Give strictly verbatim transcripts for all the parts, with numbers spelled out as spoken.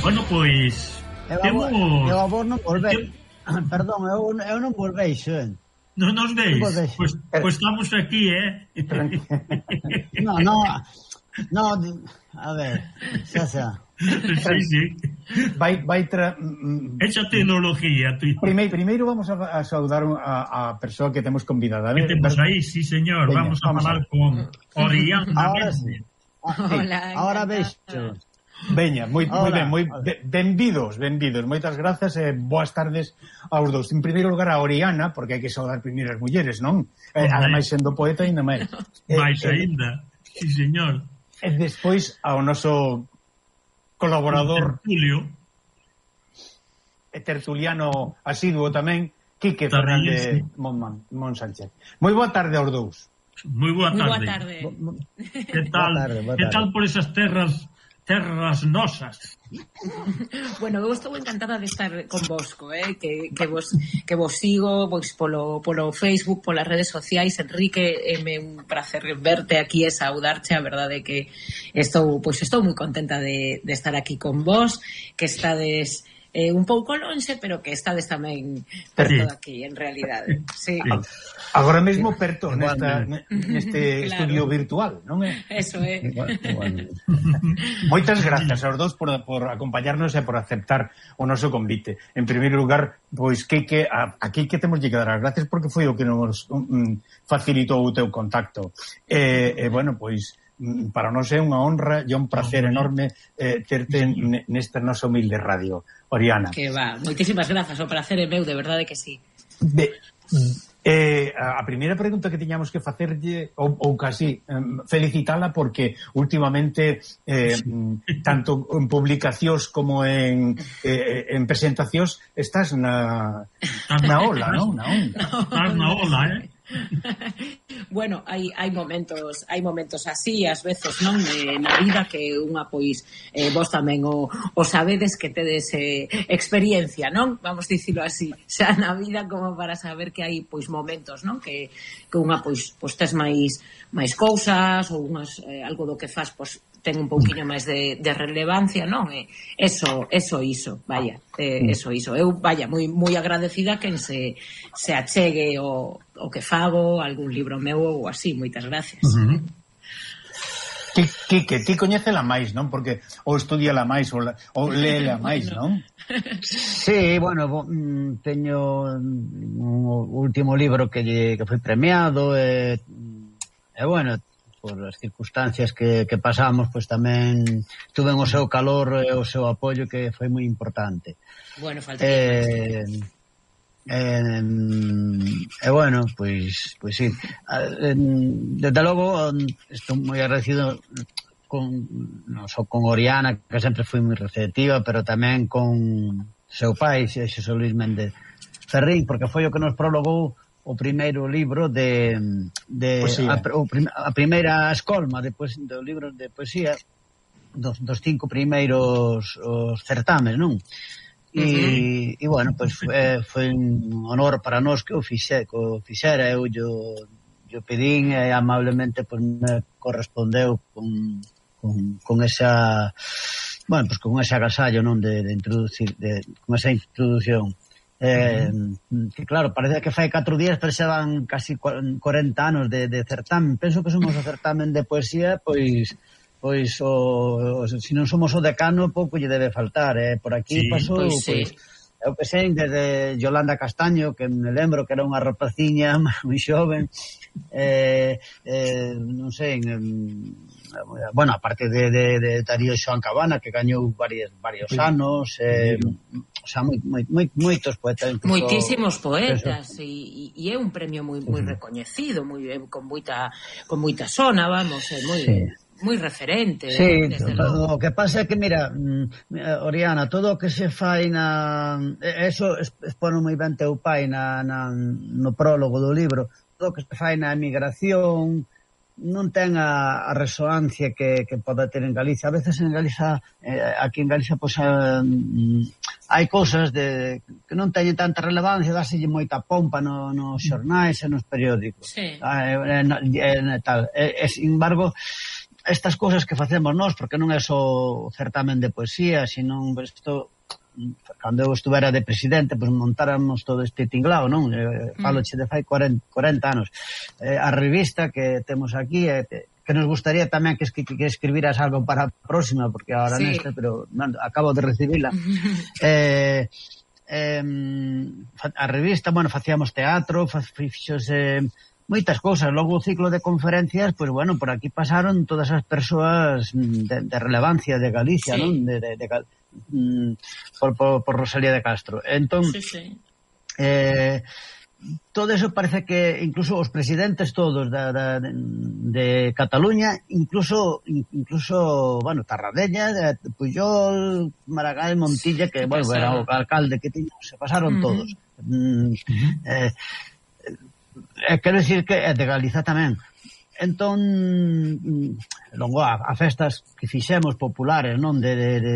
Bueno, pois temos... Eu a vos non volvei. Perdón, eu, eu non volvei, xen. Non nos veis? Pois pues, pues estamos aquí, eh? No, no, no, a ver, xa xa. Sí, sí. Vai, vai tra... Esa tecnología. Primeiro, primeiro vamos a, a saudar a, a persoa que temos convidada. Que temos aí, sí, señor. Veña, vamos a vamos falar a... con Oriana. Ahora sí. Hola, ahora vexo. Veña, moi, moi ben, moi benvidos, benvidos. Moitas grazas e eh, boas tardes aos dous. En primeiro lugar a Oriana, porque hai que saudar primeiro as mulleres, non? Eh, ademais sendo poeta ainda máis. Mais ainda, sí, señor. E despois ao noso colaborador Julio e tertuliano asiduo tamén, Quique Fernández Monman, Monsánchez. Moi boa tarde aos dous. Moi boa tarde. Moi boa tarde. Que tal? Boa tarde, boa tarde. Que tal por esas terras terras nosas? Bueno, eu estou encantada de estar convosco, eh? que, que, vos, que vos sigo pois, polo, polo Facebook, polas redes sociais. Enrique, é eh, un placer verte aquí e saudarte. A verdade é que estou, pois, estou moi contenta de, de estar aquí con vos, que estades eh, un pouco lonxe, pero que estades tamén perto sí. Aquí, en realidade. Sí. Sí. Agora mesmo perto nesta, neste claro. Estudio virtual, non é? Eso é. Igual, igual. Moitas grazas aos dous por, por acompañarnos e por aceptar o noso convite. En primeiro lugar, pois que, que a, aquí que temos que dar as gracias porque foi o que nos um, facilitou o teu contacto. E, e bueno, pois para nós é unha honra e un placer enorme eh, terte nesta nosa humilde radio, Oriana. Que va, moitísimas grazas, o placer é meu, de verdade que sí. De, eh, a primeira pregunta que tiñamos que facerlle ou, ou casi um, felicitala porque últimamente eh, tanto en publicacións como en, eh, en presentacións estás na, na ola, non? Na onda. Estás na ola, eh? Bueno, hai, hai momentos hai momentos así, ás veces, non? Eh, na vida que unha, pois, eh, vos tamén o, o sabedes que tedes eh, experiencia, non? Vamos dicilo así, xa na vida como para saber que hai, pois, momentos, non? Que, que unha, pois, pois tes máis máis cousas ou unhas, eh, algo do que faz, pois, ten un pouquiño máis de, de relevancia, non? Eh, eso, eso, iso, vaya, eh, eso, iso. Eu, vaya, moi moi agradecida quen se, se achegue o, o que fago, algún libro meu ou así, moitas gracias. Uh-huh. Que, que, que ti coñécela máis, non? Porque ou estudiala máis ou, ou léela máis, non? Sí, bueno, teño un último libro que, que foi premiado e, e bueno, por as circunstancias que, que pasamos, pois tamén tuve o seu calor e o seu apoio que foi moi importante. Bueno, faltaría eh, eh, e bueno, pois pois sí. Desde logo estou moi agradecido con, non só con Oriana, que sempre foi moi receptiva, pero tamén con seu pai, Xosé Luis Méndez Ferrín, porque foi o que nos prologou o primeiro libro de, de a, o prim, a primeira escolma de, poes, do libro de poesía dos, dos cinco primeiros os certames, non? E, uh-huh. e bueno, pois pues, foi, foi un honor para nós que o fixe, que o fixera, eu yo, yo pedín e amablemente pues, me correspondeu con, con, con esa bueno, pues con ese agasallo, non, de, de introducir de, con esa introducción. Eh, que claro, parece que fai catro días pero xa van casi corenta anos de, de certamen. Penso que somos o certamen de poesía, pois pois o, o se non somos o decano pouco lle debe faltar, eh? Por aquí sí, pasou pois, sí. Pois, eu que sei, desde Yolanda Castaño, que me lembro que era unha rapaciña moi xoven, eh, eh, non sei, en, bueno, aparte de, de, de Darío Xoán Cabana, que gañou varios, varios anos, eh, o sea, moi, moi, moi, moitos poetas. Incluso, moitísimos poetas, e, e é un premio moi, moi recoñecido, moi, con moita con moita sona, vamos, é moi... Sí. moi referente. Sí, o que pasa é que, mira, Oriana, todo o que se fai na... Eso expone moi ben teu pai na, na, no prólogo do libro. Todo o que se fai na emigración non ten a, a resonancia que, que pode ter en Galicia. A veces en Galicia, eh, aquí en Galicia, pois, pues, eh, hai cousas de, que non teñen tanta relevancia, dáselle moita pompa no, nos xornais e nos periódicos. Sí. Eh, eh, eh, tal. E, eh, sin embargo, estas cousas que facemos nós, porque non é só certamen de poesía, sino isto, cando eu estuvera de presidente, pois montáramos todo este tinglao, non? Eh, faloche de fai cuarenta anos. Eh, a revista que temos aquí, eh, que nos gustaría tamén que, que, que escribiras algo para a próxima, porque ahora sí. Neste, pero non, acabo de recibila. eh, eh, a revista, bueno, facíamos teatro, fixose... Eh, moitas cousas, logo o ciclo de conferencias, pois pues, bueno, por aquí pasaron todas as persoas de, de relevancia de Galicia, sí. Non? De, de, de, de, por, por, por Rosalía de Castro. Entón, sí, sí. Eh, todo eso parece que incluso os presidentes todos da, da, de, de Cataluña, incluso, incluso, bueno, Tarradellas, Pujol, Maragall, Montilla, que, bueno, era o alcalde que tiña, se pasaron uh-huh. todos. Mm, eh, Eh, quero dicir que é de Galiza tamén. Entón, longo a, a festas que fixemos populares, non? De, de, de,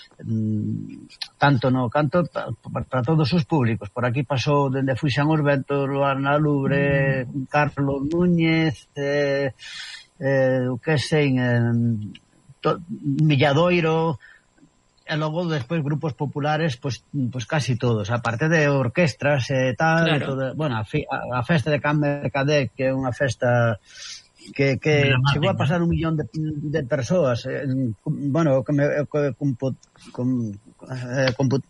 de tanto no canto para, para todos os públicos. Por aquí pasou dende Fuxan os Ventos, Luana Lubre, mm. Carlos Núñez, eh, eh, o que sei, eh, to, Milladoiro. E logo despois grupos populares, pois pues, pues casi todos, aparte de orquestras e eh, tal, claro. Todo, bueno, a, fi, a, a festa de Can Mercader, que é unha festa que, que chegou a pasar un millón de, de persoas, eh, bueno, que me, que, comput, com, eh, comput,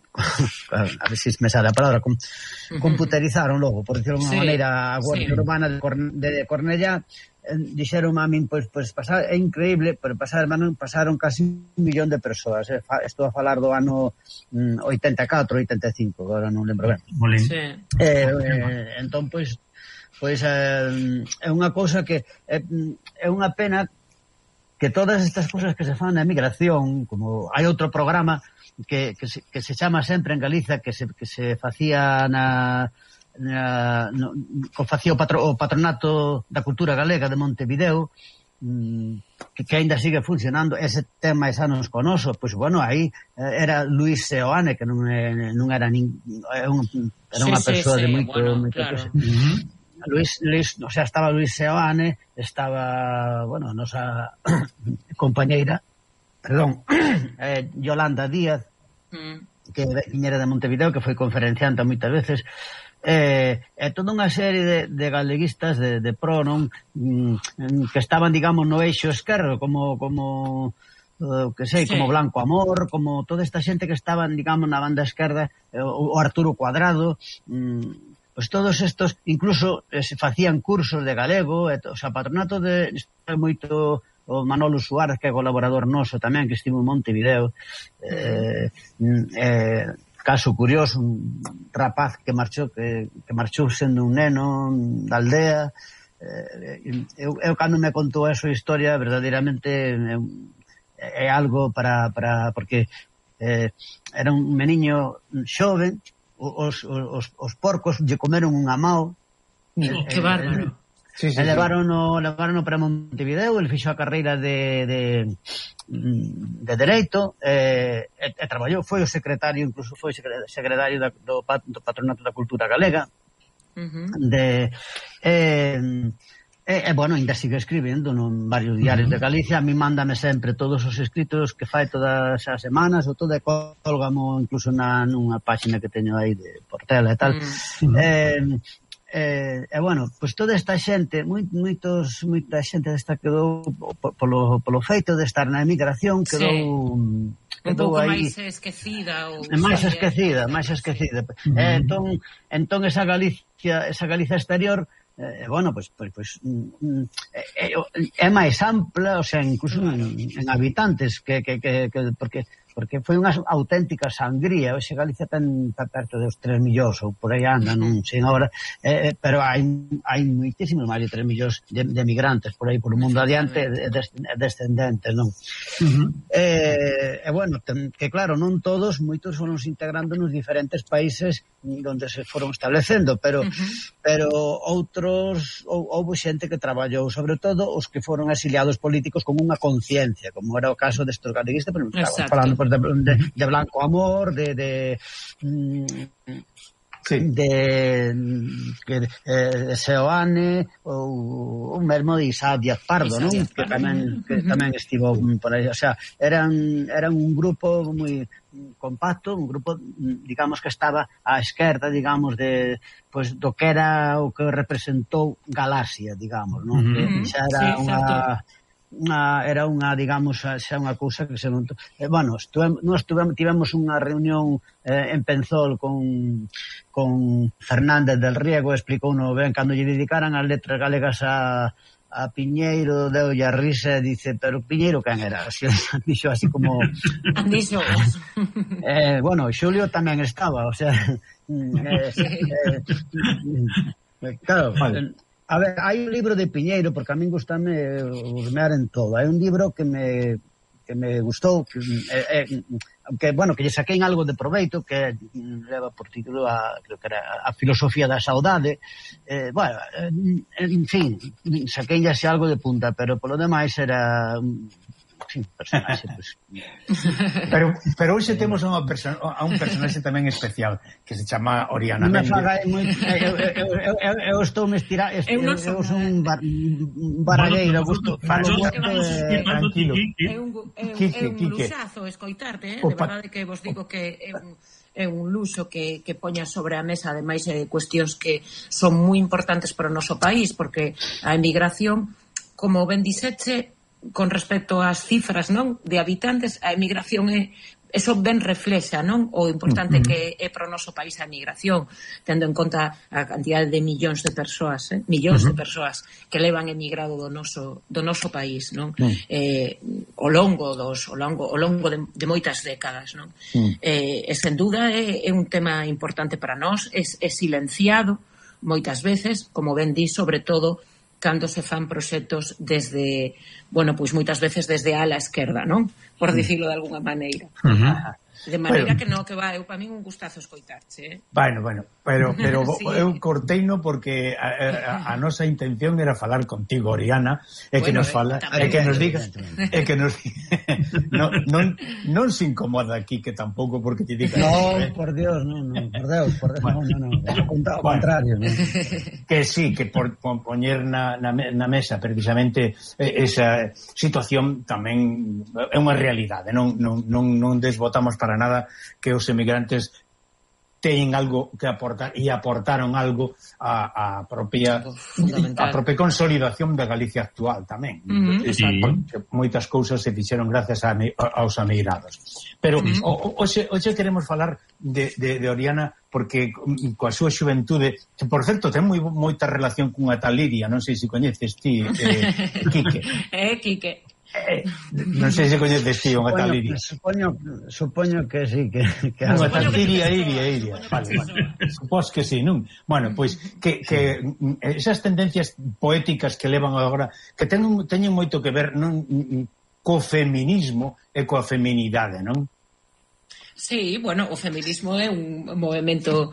a ver se si me sale a palabra, com, uh-huh. computerizaron logo, por decirlo de unha sí, maneira, a Guardia sí. Urbana de, Corne, de Cornellá, dixeron a min, pois, pois pasar, é increíble, pero pasar, mano, pasaron casi un millón de persoas, eh. Estou a falar do ano mm, oitenta e catro, oitenta e cinco, agora non lembro ben. Sí. Eh, eh, entón, pois, pois eh, é unha cousa que é, é unha pena que todas estas cousas que se fan na emigración, como hai outro programa que, que, se, que se chama sempre en Galiza, que se, que se facía na... Na, no, facía o, patro, o Patronato da Cultura Galega de Montevideo, mm, que, que ainda sigue funcionando, ese tema máis anos conoso, pois bueno, aí eh, era Luis Seoane, que non, é, non era nin, é un, era unha sí, persoa sí, de moito, bueno, moito claro. uh-huh. Luis, Luis, o sea, estaba Luis Seoane, estaba, bueno, nosa compañeira, perdón, eh, Yolanda Díaz, uh-huh. que viñera de Montevideo, que foi conferenciante moitas veces. É eh, toda unha serie de, de galeguistas de, de pro, non? Mm, que estaban, digamos, no eixo esquerdo, como, como uh, que sei, sí. como Blanco Amor, como toda esta xente que estaban, digamos, na banda esquerda, eh, o Arturo Cuadrado, mm, pois todos estos, incluso eh, se facían cursos de galego, eh, o sea, Patronato de moito o Manolo Suárez, que é colaborador noso tamén, que estivo en Montevideo, eh, eh, caso curioso, un rapaz que marchou que, que marchou sendo un neno da aldea. Eh, eu, eu cando me contou esa historia verdadeiramente é, é algo para, para porque eh, era un meniño xoven, os, os, os porcos lle comeron un amao. Oh, que bárbaro. Sí, sí, levarono, sí. levarono para Montevideo, el fixo a carreira de, de, de Dereito, e, e, e traballou, foi o secretario, incluso foi secretario da, do, do Patronato da Cultura Galega, uh-huh. de, e, e, e, bueno, ainda sigue escribindo en varios diarios uh-huh. de Galicia, a mí mándame sempre todos os escritos que fai todas as semanas, ou todo, e colgamo incluso na, nunha página que teño aí de Portela e tal, uh-huh. e, Eh, e bueno, pois pues toda esta xente, moitos, moita xente desta quedou polo, polo feito de estar na emigración, quedou sí. quedou un pouco aí, máis esquecida ou máis esquecida, máis esquecida. Uh-huh. Eh, entón, entón esa Galicia, esa Galicia exterior, eh, bueno, pois pues, pues, pues, é, é máis ampla, o sea, incluso en, en habitantes que, que, que, que porque porque foi unha auténtica sangría. Hoxe Galicia ten perto dos tres millóns ou por aí anda, non sei agora, eh, pero hai hai moitísimos máis de tres millóns de, de migrantes por aí por o mundo adiante, des, descendentes, non? Uh-huh. Eh, e bueno, ten, que claro, non todos, moitos foron se integrando nos diferentes países onde se foron establecendo, pero uh-huh. pero outros ou, houve xente que traballou, sobre todo os que foron exiliados políticos con unha conciencia, como era o caso destes galeguistas, pero non estamos falando por De, de, de Blanco Amor, de, de mm, sí. de, de, de Seoane ou o mesmo de Isaac Díaz Pardo, non? Que tamén que tamén estivo por aí, o sea, eran eran un grupo moi compacto, un grupo, digamos, que estaba á esquerda, digamos, de pois do que era o que representou Galaxia, digamos, non? Mm-hmm. Que xa era sí, unha Una, era unha, digamos, xa unha cousa que se montou. Eh, bueno, estuve, nós tivemos, tivemos unha reunión eh, en Penzol con, con Fernández del Riego, explicou no ben cando lle dedicaran as letras galegas a, a Piñeiro, deu a risa e dice, pero Piñeiro quen era? Así, dixo así como... Dixo. eh, bueno, Xulio tamén estaba, o sea... eh, eh, eh, claro, vale. A ver, hai un libro de Piñeiro, porque a min gustame hurmear en todo. Hai un libro que me que me gustou, que, eh, eh, que bueno, que lle saquei algo de proveito, que leva por título a, creo que era a filosofía da saudade. Eh, bueno, en fin, saquei así algo de punta, pero polo demais era... Sí, personaxe, pues. pero, pero hoxe temos a, perso a un personaxe tamén especial que se chama Oriana Méndez. Eu, eu, eu, eu, eu estou me estirar, eu, eu, eu son un bar, baralleiro, gusto. Tranquilo. É un, é un, é un luxazo escoitarte, eh? De verdade que vos digo que é un, é un luxo que, que poña sobre a mesa, ademais, eh, cuestións que son moi importantes para o noso país, porque a emigración, como ben dixeche, con respecto ás cifras, non, de habitantes, a emigración é eso ben reflexa, non, o importante que é para o noso país a emigración, tendo en conta a cantidade de millóns de persoas, eh, millóns uh -huh. de persoas que levan emigrado do noso do noso país, non? Uh -huh. Eh, ao longo dos ao longo ao longo de, de moitas décadas, non? Uh -huh. Eh, e sen duda é, é un tema importante para nós, é, é silenciado moitas veces, como ben di, sobre todo cando se fan proxectos desde, bueno, pois moitas veces desde a ala esquerda, non? Por dicirlo de alguna maneira. Uh -huh. De maneira bueno, que no, que va, eu para min un gustazo escoitarche, eh? Bueno, bueno, pero, pero sí. Eu corteino porque a, a, a nosa intención era falar contigo, Oriana, e que bueno, nos fala, e que nos diga, e que nos no, non, non se incomoda aquí que tampouco porque te diga. No, eh. por Dios, no, no, por Deus, por Deus, bueno, no, no, no, ao contrario, bueno, no. Que sí, que por, por poñer na, na, na mesa precisamente esa situación tamén é unha realidade, non, non, non, non desbotamos para nada que os emigrantes teñen algo que aportar e aportaron algo a, a propia a propia consolidación da Galicia actual tamén. Uh -huh. Esa, sí. Moitas cousas se fixeron gracias a, a, aos emigrados. Pero uh -huh. hoxe, hoxe queremos falar de, de, de Oriana porque coa súa xuventude, que por certo ten moi, moita relación cunha tal Lidia, non sei se coñeces ti, eh, Quique. Eh, Quique. Eh, non sei se coñeces ti unha tal Iria. Supoño, supoño que sí, que, que unha tal Iria, Iria, Iria. Vale, vale. Supós que sí, non? Bueno, pois que, que esas tendencias poéticas que levan agora, que teñen, teñen moito que ver non co feminismo e coa feminidade, non? Sí, bueno, o feminismo é un movemento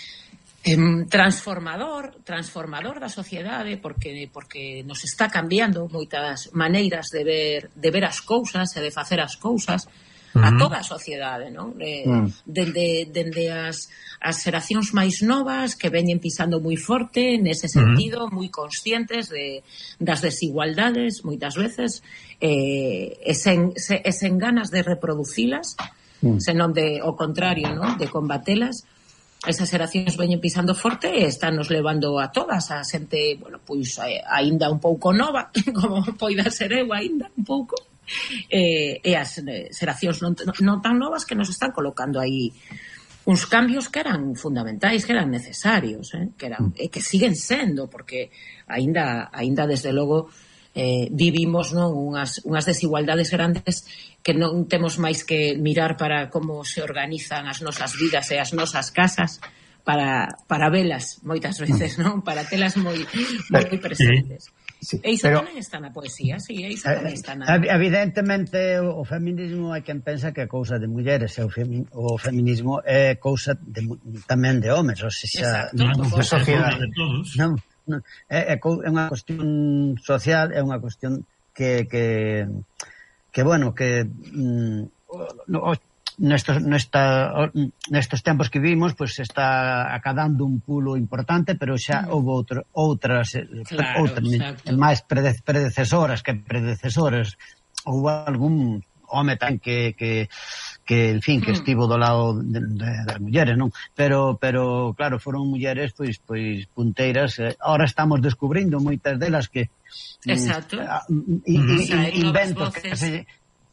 transformador, transformador da sociedade porque porque nos está cambiando moitas maneiras de ver de ver as cousas e de facer as cousas uh -huh. a toda a sociedade, non? Eh, uh -huh. dende dende as as xeracións máis novas que veñen pisando moi forte nese sentido, uh -huh. moi conscientes de das desigualdades moitas veces eh, e sen se, e sen ganas de reproducilas, uh -huh. senón de o contrario, non? De combatelas. Esas xeracións veñen pisando forte e están nos levando a todas a xente, bueno, pois aínda un pouco nova, como poida ser eu aínda un pouco, e, e as xeracións non, non tan novas que nos están colocando aí uns cambios que eran fundamentais, que eran necesarios, eh? que eran e que siguen sendo, porque aínda aínda desde logo eh, vivimos, non, unhas, unhas desigualdades grandes que non temos máis que mirar para como se organizan as nosas vidas e as nosas casas para, para velas moitas veces, non? Para telas moi, moi presentes. Sí, e iso pero, tamén está na poesía, sí, e iso tamén está na... Evidentemente o feminismo hai quen pensa que é cousa de mulleres, e o, femi, o feminismo é cousa de, tamén de homes, ou seja, non, non, sociedade. Non, non, é, é unha cuestión social, é unha cuestión que, que, que bueno, que mm, o, nestos, nesta, nestos tempos que vimos, pues está acadando un pulo importante, pero xa houve outro, outras, claro, outras máis predecesoras que predecesoras. Houve algún home tan que, que, que en fin, que estivo do lado de, de, das mulleres, non? Pero, pero claro, foron mulleres pois, pois punteiras. Ahora estamos descubrindo moitas delas que exacto. Mm, in, in, in, inventos que se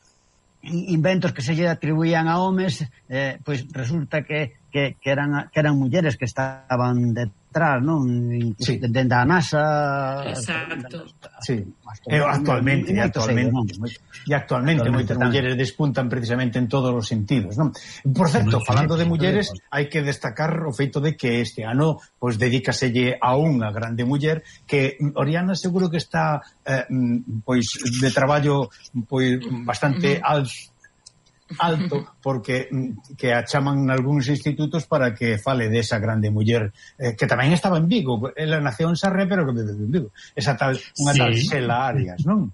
inventos que se lle atribuían a homes, eh, pois resulta que, que, que, eran, que eran mulleres que estaban detrás, non? Sí. Dende a NASA. Exacto. Sí. E actualmente, e actualmente, e actualmente moitas mulleres despuntan precisamente en todos os sentidos, non? Por certo, falando de mulleres, hai que destacar o feito de que este ano pois dedícaselle a unha grande muller que Oriana seguro que está eh, pois de traballo pois bastante alto alto, porque que a chaman nalgúns institutos para que fale desa grande muller eh, que tamén estaba en Vigo. Ela naceu en Sarre, pero que vive en Vigo. Esa tal, unha sí. tal Xela Arias, non?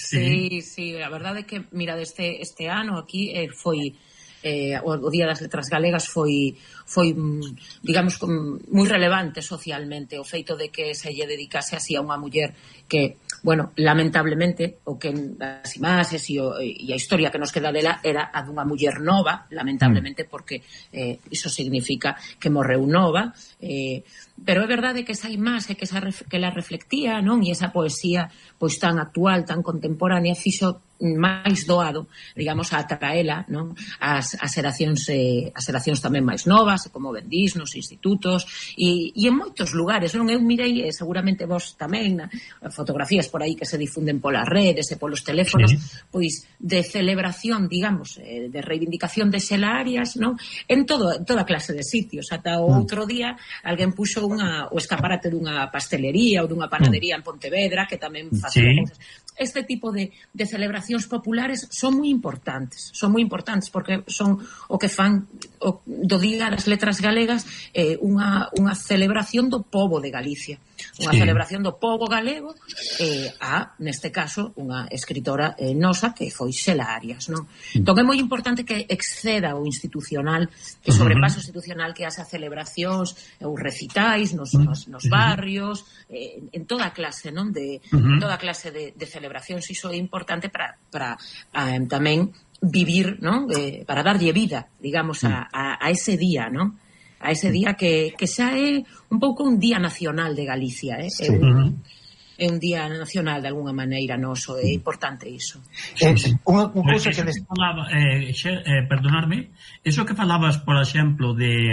Sí, sí, a verdade é que, mira, este, este ano aquí eh, foi eh, o, o Día das Letras Galegas foi foi, digamos, moi relevante socialmente o feito de que se lle dedicase así a unha muller que, bueno, lamentablemente o que as imaxes e, o, e a historia que nos queda dela era a dunha muller nova, lamentablemente, porque eh, iso significa que morreu nova, eh, pero é verdade que esa imaxe que, esa, que la reflectía, non? E esa poesía pois tan actual, tan contemporánea, fixo máis doado, digamos, a atraela, non? As, as xeracións eh, as xeracións tamén máis novas, como ben dis, nos institutos e, e en moitos lugares, non? Eu mirei, eh, seguramente vos tamén, na, fotografías por aí que se difunden polas redes e polos teléfonos, sí. pois de celebración, digamos, eh, de reivindicación de Xela Arias, non? En todo, en toda clase de sitios. Ata o outro día alguén puxo unha, o escaparate dunha pastelería ou dunha panadería en Pontevedra que tamén facía sí. cousas. Este tipo de, de celebracións populares son moi importantes, son moi importantes porque son o que fan o, do Día das Letras Galegas eh, unha, unha celebración do pobo de Galicia, unha sí. celebración do pobo galego eh, a, neste caso, unha escritora eh, nosa que foi Xela Arias, non? Entón é moi importante que exceda o institucional, que sobrepase o institucional, que haxa celebracións ou recitais nos, nos, nos barrios, eh, en toda clase, non? De, uh-huh. toda clase de, de celebracións, iso é importante para, para um, tamén vivir, non? Eh, para darlle vida, digamos, a, a, a ese día, non? A ese día que, que xa é un pouco un día nacional de Galicia, eh? Sí. É, un, é un día nacional de alguna maneira noso, é importante iso. Eh, unha cousa que des... falaba, eh, xe, eh, perdonarme, eso que falabas, por exemplo, de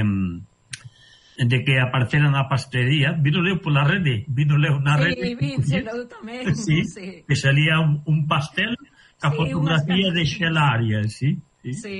de que aparecera na pastelería, vino leo pola rede, vino leo na rede. Sí, vi, xelo tamén. Sí, sí. Que salía un, un pastel ca sí, fotografía de Xela Arias, sí. Sí. Sí.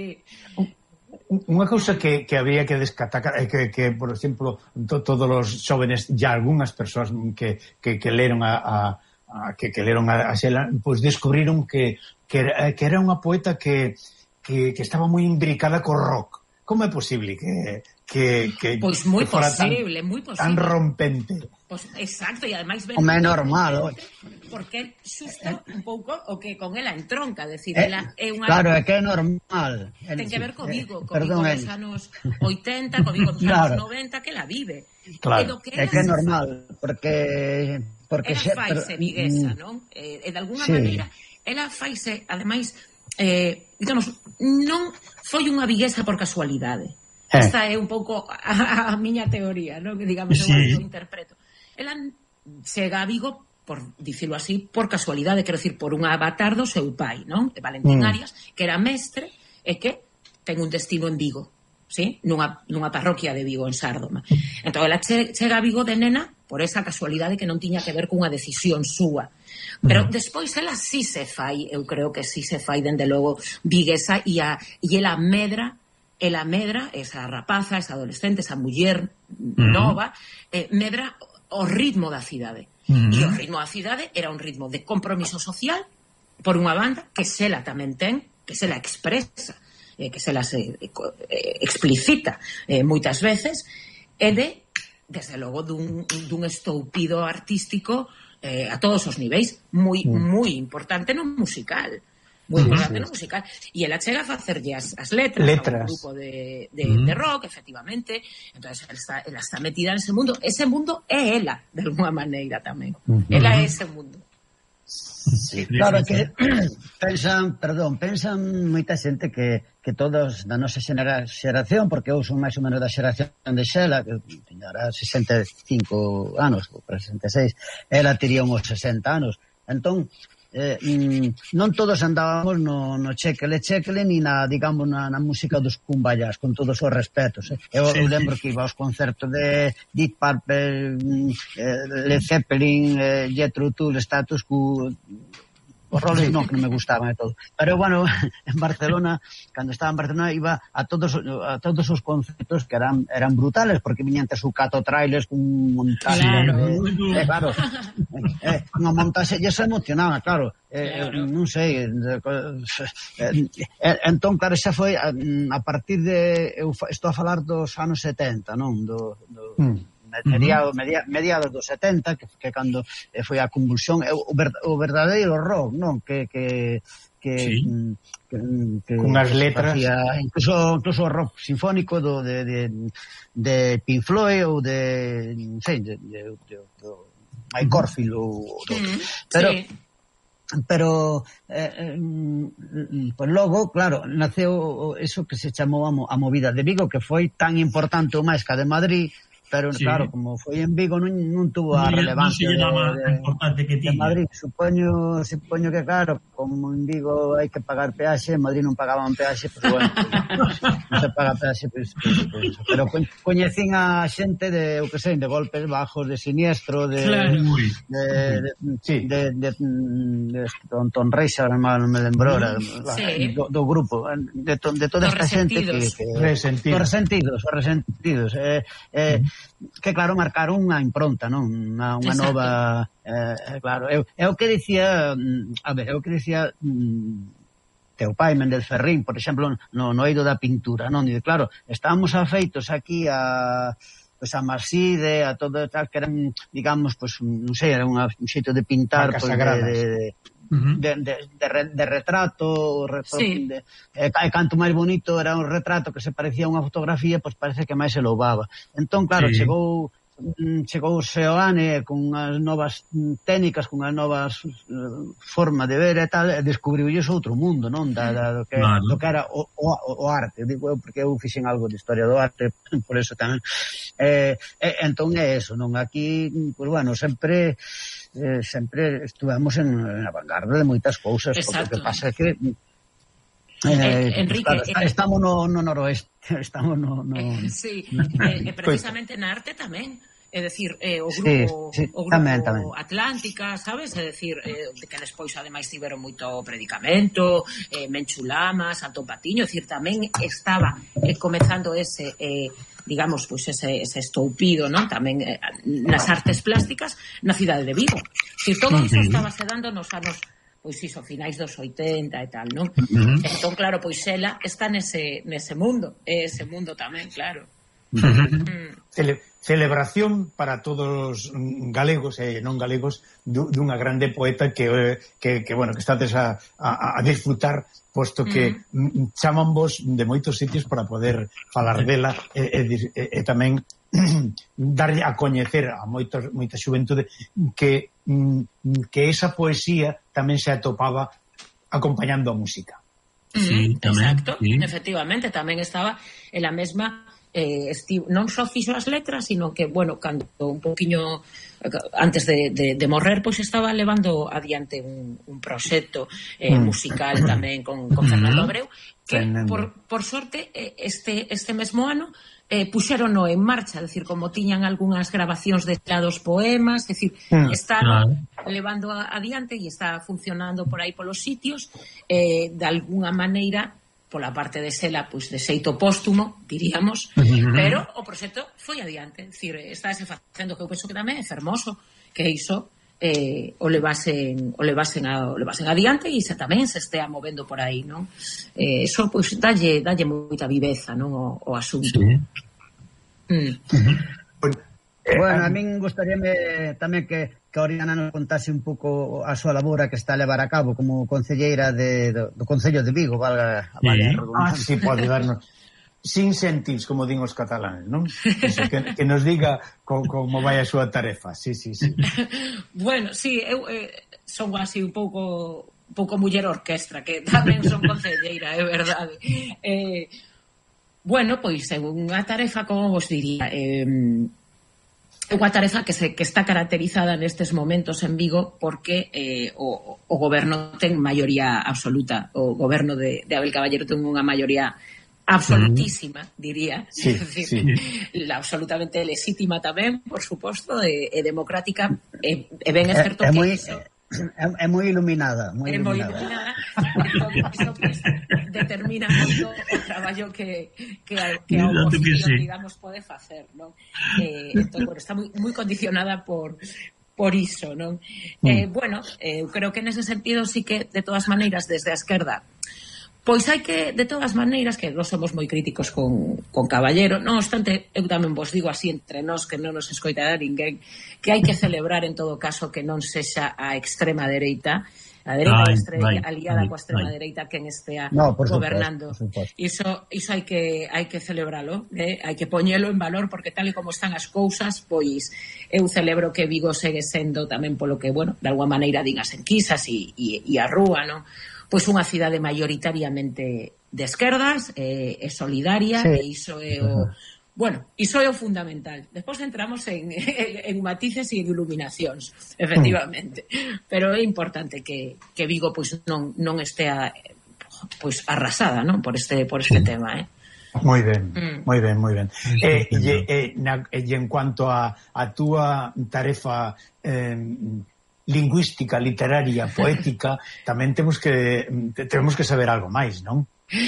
Unha cousa que, que había que descatacar é que, que, por exemplo, to, todos os xóvenes, ya algunhas persoas que, que, que leron a, a, a que, que leron a, a Xela, pois pues descubriron que, que, que era unha poeta que, que, que estaba moi imbricada co rock. Como é posible que que, que, pois moi que fora posible, tan, moi posible. tan rompente? Pois exacto, e ademais ben, como é normal, oi. Porque xusto un pouco o que con ela entronca, decir, eh, ela é unha... Claro, é que é normal. Ten que ver co Vigo, eh, co Vigo dos anos oitenta, co Vigo dos claro. anos noventa, que la vive. Claro, que é que é normal, porque... porque ela faise viguesa, non? E, e de alguna sí. maneira, ela faise, ademais, eh, digamos, non foi unha viguesa por casualidade. Esta é un pouco a, a miña teoría, non? Que digamos, eu sí. o interpreto. Ela chega a Vigo, por dicilo así, por casualidade, quero dicir, por un avatar do seu pai, non? De Valentín mm. Arias, que era mestre e que ten un destino en Vigo, sí? Nunha, nunha parroquia de Vigo, en Sárdoma. Entón, ela che, chega a Vigo de nena por esa casualidade que non tiña que ver cunha decisión súa. Pero mm. despois ela sí se fai, eu creo que sí se fai, dende logo, viguesa, e, a, e ela medra ela medra, esa rapaza, esa adolescente, esa muller nova, mm. eh, medra o ritmo da cidade. Mm. E o ritmo da cidade era un ritmo de compromiso social, por unha banda, que Xela tamén ten, que Xela expresa, eh, que Xela se eh, explicita eh, moitas veces, e de, desde logo, dun, dun estoupido artístico eh, a todos os niveis, moi, mm. moi importante no musical. moi importante no musical, e ela chega a facerlle as, as letras, letras. a un grupo de, de, uh-huh. de rock, efectivamente. Entonces ela está, ela está metida nese mundo, ese mundo é ela de alguma maneira tamén, uh-huh. ela é ese mundo. Sí, claro que pensan, perdón, pensan moita xente que, que todos da nosa xenera, xeración, porque eu son máis ou menos da xeración de Xela, que tiñara sesenta e cinco anos, ou sesenta e seis, ela tería uns sesenta anos. Entón, eh, non todos andábamos no, no chequele chequele ni na, digamos, na, na música dos cumbayas, con todos os respetos. Eh. Eu, sí, eu lembro sí. que iba aos concertos de Deep Purple, eh, Led Zeppelin, eh, Jethro Tull, Status Quo, os roles non, que non me gustaban e todo. Pero, bueno, en Barcelona, cando estaba en Barcelona, iba a todos a todos os concertos que eran eran brutales, porque viñan te su cato trailers con un montaje. Claro. Eh, eh, claro. Eh, unha montaxe, e eso emocionaba, claro. Eh, claro. Non sei. Eh, eh, entón, claro, xa foi a, a partir de... Eu estou a falar dos anos setenta, non? Do... do mm. Mediados, media, mediados dos setenta, que, que cando eh, foi a convulsión, o, ver, o verdadeiro rock, non? Que, que, que, sí. que, que unhas letras facía, incluso, incluso o rock sinfónico do, de, de, de Pink Floyd ou de, non sei, de, de, de, de Mike Oldfield ou do, mm, pero sí. pero eh, eh, pues logo, claro, naceu eso que se chamou a movida de Vigo, que foi tan importante ou máis que a de Madrid. Pero, sí. claro, como foi en Vigo non, non tuvo a relevancia non de, de, importante que de Madrid. Supoño, supoño que, claro, como en Vigo hai que pagar peaxe, en Madrid non pagaban peaxe, pues, bueno, pues, non se paga peaxe, pues, pues, pues, pero coñecín a xente de, o que sei, de golpes bajos, de siniestro, de... Claro. de, de, sí. de, de, de, de Ton Reixa, non me lembro ahora, sí. do, do grupo, de, to, de toda esta xente que... que resentidos. Os resentidos, os resentidos, eh, eh, que claro, marcaron unha impronta, non? Unha, unha nova, eh, claro, eu, eu que dicía, a ver, eu que dicía teu pai, Mendel Ferrín, por exemplo, no, no eido da pintura, non? E claro, estábamos afeitos aquí a pues a Marside, a todo tal, que eran, digamos, pues, non sei, era un xeito de pintar, pues, de, de, de Uh-huh. De, de, de, de retrato, retrato sí. de, e, e canto máis bonito era un retrato que se parecía a unha fotografía, pois parece que máis se louvaba. Entón, claro, sí. chegou chegou Seoane con unhas novas técnicas, con unhas novas uh, formas de ver e tal, e descubriu outro mundo, non? Da, da, do, que, claro. do que era o, o, o arte, digo eu, porque eu fixen algo de historia do arte, por eso tamén. Eh, eh, entón é eso, non? Aquí, pues bueno, sempre... Eh, sempre estuvemos en, en a vanguarda de moitas cousas. Porque o que pasa é que eh, eh, Enrique, claro, está, eh, estamos no, no noroeste, estamos no, no... Eh, sí, eh, precisamente na arte tamén. É dicir, eh, o grupo, sí, sí, o grupo tamén, tamén. Atlántica, sabes? É dicir, eh, que despois ademais tiveron moito predicamento, eh, Menchulama, Santo Patiño, é dicir, tamén estaba eh, comezando ese... Eh, digamos, pois pues ese, ese estoupido, non? Tamén eh, nas artes plásticas na cidade de Vigo. Si todo iso estaba se dando nos anos, pois iso, finais dos oitenta e tal, non? Uh-huh. Entón, claro, pois ela está nese, nese mundo, ese mundo tamén, claro. Uh-huh. Mm. Cele, celebración para todos os galegos e non galegos dunha grande poeta que, que, que bueno, que estades a, a, a disfrutar, posto que mm. chaman vos de moitos sitios para poder falar dela e, e, e, e tamén darlle a coñecer a moitos, moita xuventude que, que esa poesía tamén se atopaba acompañando a música. Sí, tamén, exacto, sí. Efectivamente, tamén estaba en la mesma eh, esti- non só fixo as letras, sino que, bueno, cando un poquinho antes de, de, de morrer, pois estaba levando adiante un, un proxecto eh, mm. musical tamén con, con Fernando Abreu, que por, por sorte este, este mesmo ano eh, puxérono en marcha, é dicir, como tiñan algunhas grabacións de lados poemas, é dicir, mm. está claro. levando adiante e está funcionando por aí polos sitios, eh, de alguna maneira pola parte de Xela, pois de xeito póstumo, diríamos, uh-huh. pero o proxecto foi adiante, é dicir, estáse facendo que eu penso que tamén é fermoso que iso eh, o levasen o levasen, a, o levasen adiante e se tamén se estea movendo por aí, non? Eh, eso, pois, dalle, dalle moita viveza, non, o, o asunto. Sí. Mm. Uh-huh. Bueno, Bueno, a min gustaríame tamén que, que Oriana nos contase un pouco a súa labora que está a levar a cabo como concelleira de, do, do Concello de Vigo, valga a Sí. Ah, sí, pode darnos sin sentims, como din os catalanes, non? Eso, que, que nos diga co, como vai a súa tarefa. Sí, sí, sí. Bueno, sí, eu eh, son así un pouco un pouco muller orquestra, que tamén son concelleira, é verdade. Eh, bueno, pois é unha tarefa, como vos diría, eh, é unha tarefa que se que está caracterizada nestes momentos en Vigo porque eh, o, o goberno ten maioría absoluta, o goberno de, de Abel Caballero ten unha maioría absolutísima, diría, Sí, es decir, sí. la absolutamente legítima tamén, por suposto, e, e democrática, e, e ben é certo é, é que moi, iso é, é moi iluminada, moi é moi iluminada. iluminada, entón iso pues, determina moito o traballo que, que, a, que a Mira, tú que oposición, sí. digamos, pode facer, non? Eh, entón, bueno, está moi, moi condicionada por por iso, non? Mm. Eh, bueno, eh, eu creo que nese sentido sí que, de todas maneiras, desde a esquerda, pois hai que, de todas maneiras, que nós somos moi críticos con, con Caballero, non obstante, eu tamén vos digo así entre nós, que non nos escoitará ninguén, que hai que celebrar en todo caso que non sexa a extrema dereita, a dereita Ai, extre- vai, aliada vai, coa extrema vai. dereita quen estea No, por supuesto, gobernando. por supuesto. Iso, iso hai que hai que celebralo, eh? Hai que poñelo en valor porque tal e como están as cousas, pois eu celebro que Vigo segue sendo tamén polo que, bueno, de alguma maneira din as enquisas e, e, e a rúa, non? Pois unha cidade maioritariamente de esquerdas, eh, é solidaria, sí. e iso é o... Bueno, iso é o fundamental. Despois entramos en, en matices e en iluminacións, efectivamente. Pero é importante que, que Vigo pois non, non estea pois arrasada, non? Por este, por este tema, eh? Moi ben, Mm. moi ben, moi ben. E, e, e, na, e en cuanto a, a túa tarefa eh, lingüística, literaria, poética, tamén temos que temos que saber algo máis, non?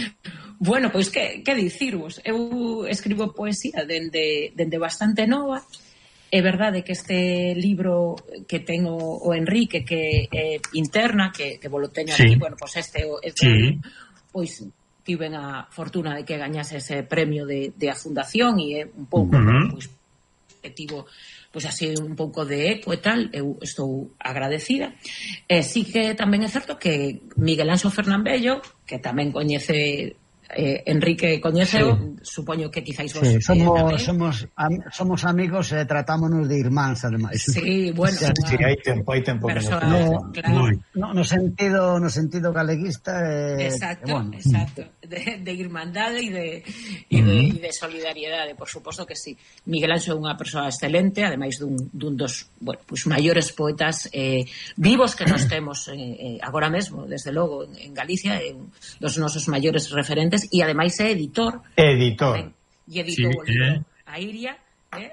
Bueno, pois que, que dicirvos? Eu escribo poesía dende, dende bastante nova. É verdade que este libro que ten o, o Enrique, que é interna, que, que vos lo teño Sí. aquí, bueno, pois este, este Sí. pois tiven a fortuna de que gañase ese premio de, de a fundación e é un pouco Uh-huh. pois objetivo pois así un pouco de eco e tal, eu estou agradecida. E sí que tamén é certo que Miguel Anxo Fernambello, que tamén coñece eh, Enrique coñeceu, sí. Supoño que quizáis vos Sí, eh, somos, tamén. somos, am, somos amigos e tratámonos de irmáns, ademais. Sí, bueno, Sí, Sí, hai tempo, hai tempo que nos Persoa- conocemos. No, claro. Moi. no, no sentido no sentido galeguista eh, Exacto, eh, bueno. exacto, de, de irmandade e de, e de, Uh-huh. e de solidariedade, por suposto que sí. Miguel Anxo é unha persoa excelente, ademais dun, dun dos, bueno, pues maiores poetas eh, vivos que nos temos eh, eh, agora mesmo, desde logo, en, en Galicia, é un dos nosos maiores referentes e ademais é editor. Editor. Tamén, e editou Sí, o libro eh. A Iria, eh?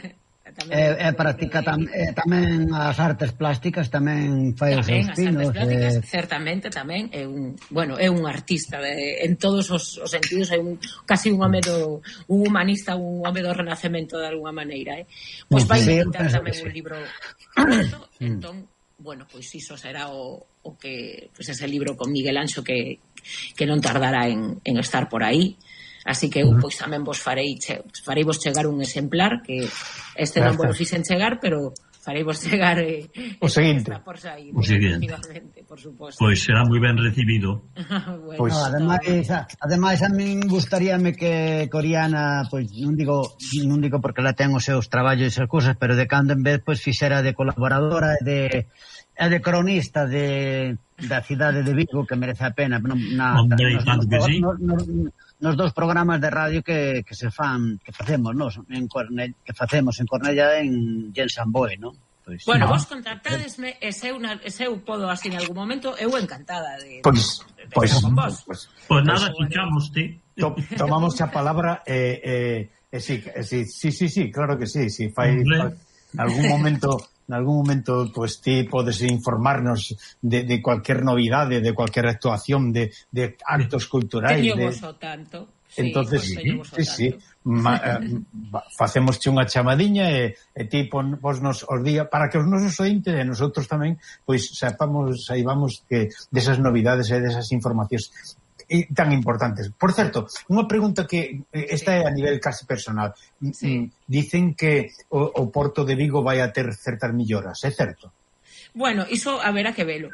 Tamén E, e editou o practica libro tam, A Iria. e, tamén as artes plásticas, tamén fai os Tamén seus as artes pinos. plásticas, eh, certamente tamén é un, bueno, é un artista de, en todos os, os sentidos, é un casi un home do un humanista, un home do renacemento de alguma maneira, eh. Pois vai Sí, eu editar penso tamén que un sí. libro completo, entón, bueno, pois iso será o, o que pois ese libro con Miguel Anxo que que non tardará en, en estar por aí. Así que eu pois tamén vos farei che, farei vos chegar un exemplar que este non vos fixen chegar, pero farei vos chegar eh, O este seguinte. que está por sair, O seguinte. efectivamente, por suposto. Pois será moi ben recibido. Bueno, Pois- No, ademais, a, ademais a min gustaríame que Coriana, pois non digo non digo porque la ten os seus traballos e esas cousas, pero de cando en vez pois fixera de colaboradora e de e de cronista de da cidade de Vigo, que merece a pena na, na, Hombre, nos, tanto que nos, sí. nos, nos, nos dos programas de radio que, que se fan, que facemos, nos, en Cornell, que facemos en Cornella en, en San Boi, non? Pois, Bueno, No. vos contactadesme e se eu, na, e se eu podo así en algún momento, eu encantada de, Pois, de, de pois, estar con vos. pois, Pois nada, Pois, escuchamoste. to, tomamos a palabra e eh, eh, eh, sí, eh, sí, sí, sí, sí, claro que sí, sí, fai, Hombre. fai en algún momento en algún momento pues ti podes informarnos de, de cualquier novidade, de cualquier actuación de, de actos culturais Teño de, vos o tanto. Sí, entonces pois teño vos o sí, sí, tanto. ma, eh, facémosche unha chamadiña e, e ti pon, posnos os días para que os nosos ointes e nosotros tamén pois sepamos, saibamos que desas novidades e desas informacións. e tan importantes. Por certo, unha pregunta que esta é a nivel casi personal. Sí. Dicen que o, o Porto de Vigo vai a ter certas melloras, é certo? Bueno, iso haberá que velo.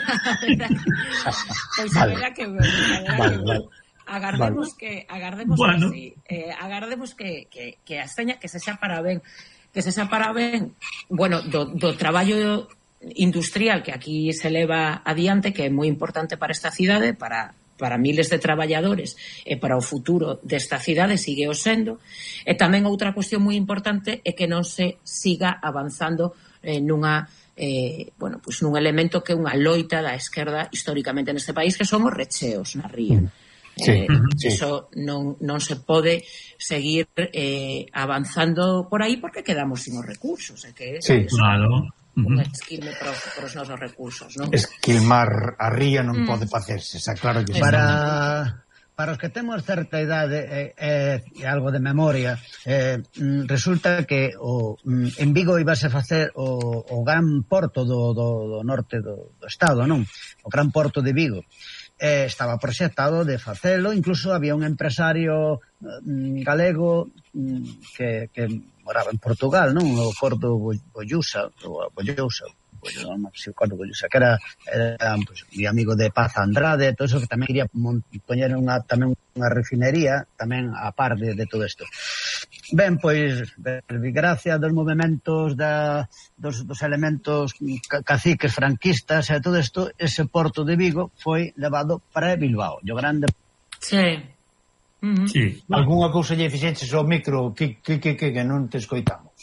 Pois haberá que velo. Vale, vale. Agardemos vale. que agardemos bueno. que sí, eh, agardemos que, que, que a seña que se xa para ben, que se xa para ben, bueno, do, do traballo industrial que aquí se leva adiante, que é moi importante para esta cidade, para para miles de traballadores e para o futuro desta cidade, sigue o sendo. E tamén outra cuestión moi importante é que non se siga avanzando eh, nunha eh, bueno, pues nun elemento que é unha loita da esquerda históricamente neste país, que son os recheos na ría. Sí, eh, sí. Eso non, non se pode seguir eh, avanzando por aí porque quedamos sin os recursos. É que sí, es claro. Un uh-huh. esquilme para os, para os nosos recursos, non? Esquilmar a ría non mm. pode facerse, xa claro que para, para os que temos certa idade e eh, eh, algo de memoria, eh, resulta que o, en Vigo ibase a facer o, o gran porto do, do, do norte do, do estado, non? O gran porto de Vigo. Eh, estaba proxectado de facelo, incluso había un empresario mm, galego mm, que, que moraba en Portugal, non? O Cordo Bollusa, o Bollusa, non sei Cordo Bollusa, que era, era pues, mi amigo de Paz Andrade, todo eso, que tamén quería poñer unha, tamén unha refinería, tamén a par de, de todo isto. Ben, pois, gracias dos movimentos da, dos, dos elementos caciques franquistas e todo isto, ese porto de Vigo foi levado para Bilbao, o grande. Sí. Uh-huh. Sí. Algúnha cousa lle fixeches ao micro que, que, que, que, que non te escoitamos.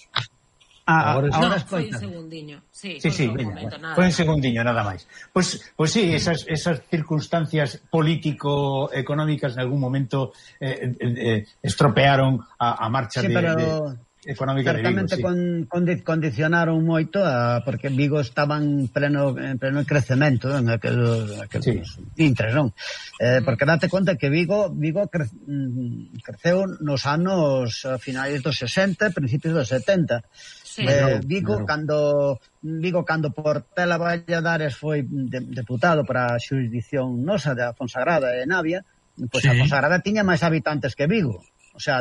Ah, agora, agora no, foi un segundiño. Sí, sí, sí, un veña, momento, nada. Foi un segundiño, nada máis. Pois, pois sí, esas, esas circunstancias político-económicas en algún momento eh, eh, estropearon a, a marcha sí, de... pero... de económica certamente de Vigo, sí. con, con, condicionaron moito a, porque Vigo estaba en pleno, en pleno crecemento en aqueles, aqueles sí. intres, non? Eh, porque date conta que Vigo Vigo cre, creceu nos anos a finais dos sesenta, principios dos setenta. Sí. Eh, Vigo, claro. cando Vigo, cando Portela Valladares foi de, deputado para a xurisdicción nosa de Fonsagrada e Navia, pois sí. a Fonsagrada tiña máis habitantes que Vigo. O sea,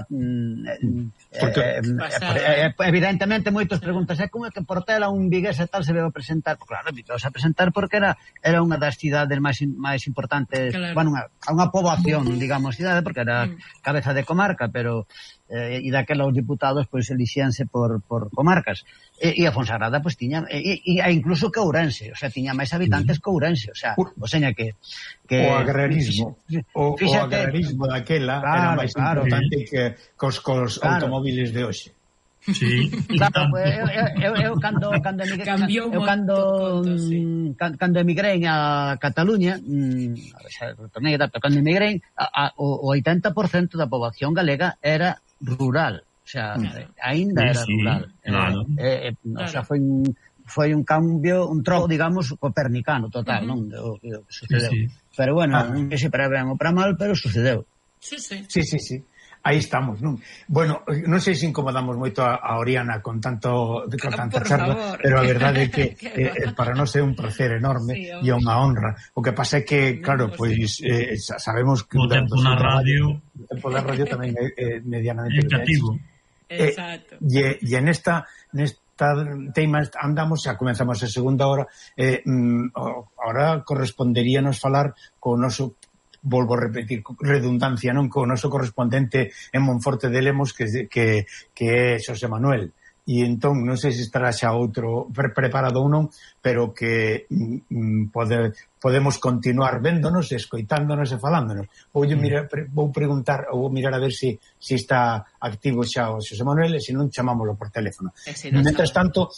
mm, Porque, eh, eh, evidentemente moitos preguntas, é como é que Portela un vigués e tal se veo a presentar? Claro, veo a presentar porque era era unha das cidades máis máis importantes, claro. bueno, unha, unha poboación, digamos, cidade, porque era mm. cabeza de comarca, pero eh, e daquela os diputados pois elixíanse por, por comarcas. E, e a Fonsagrada pois tiña e, e, e incluso que Ourense, o sea, tiña máis habitantes que Ourense, o sea, o seña que que o agrarismo, o, o agrarismo daquela claro, era máis claro, importante sí. que cos, cos claro. automóviles de hoxe. Sí. Claro, pues, eu, eu, eu cando cando emigrei, eu cando conto, sí. cando emigrei a Cataluña, a ver, xa retornei, pero cando emigrei, a, a, o oitenta por cento da poboación galega era rural. O sea, claro. ainda sí, era sí, rural. Claro. Eh, eh, claro. O sea, foi un, foi un cambio, un troco, digamos, copernicano total, uh-huh. non? O que sucedeu. Sí, sí. Pero bueno, ah. non sei se para ben ou para mal, pero sucedeu. Sí, sí. Sí, sí, sí. Aí estamos, non? Bueno, non sei se incomodamos moito a, a Oriana con tanto con tanta charla, pero a verdade é que eh, para nós é un placer enorme sí, e unha honra. O que pasa é que, claro, pois eh, sabemos que o tempo na radio, o tempo da radio tamén é, é medianamente educativo. Exacto. E, e nesta nesta tema andamos, xa comenzamos a segunda hora, eh, mm, ahora corresponderíanos falar co noso, volvo a repetir, redundancia, non, co noso correspondente en Monforte de Lemos, que, que, que é Xosé Manuel. E entón, non sei se estará xa outro pre preparado ou non, pero que mm, pode, podemos continuar véndonos, escoitándonos e falándonos. Vou, mirar, pre, vou preguntar, ou mirar a ver se si, si está activo xa o Xosé Manuel, e se non, chamámoslo por teléfono. Si no Mientras tanto,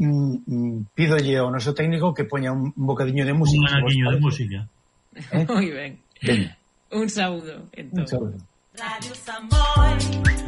mm, pídolle ao noso técnico que poña un, un bocadiño de música. Un bocadiño de música. ¿Eh? Moi ben. Ben. Un saúdo. Un saúdo. Radio Samboy.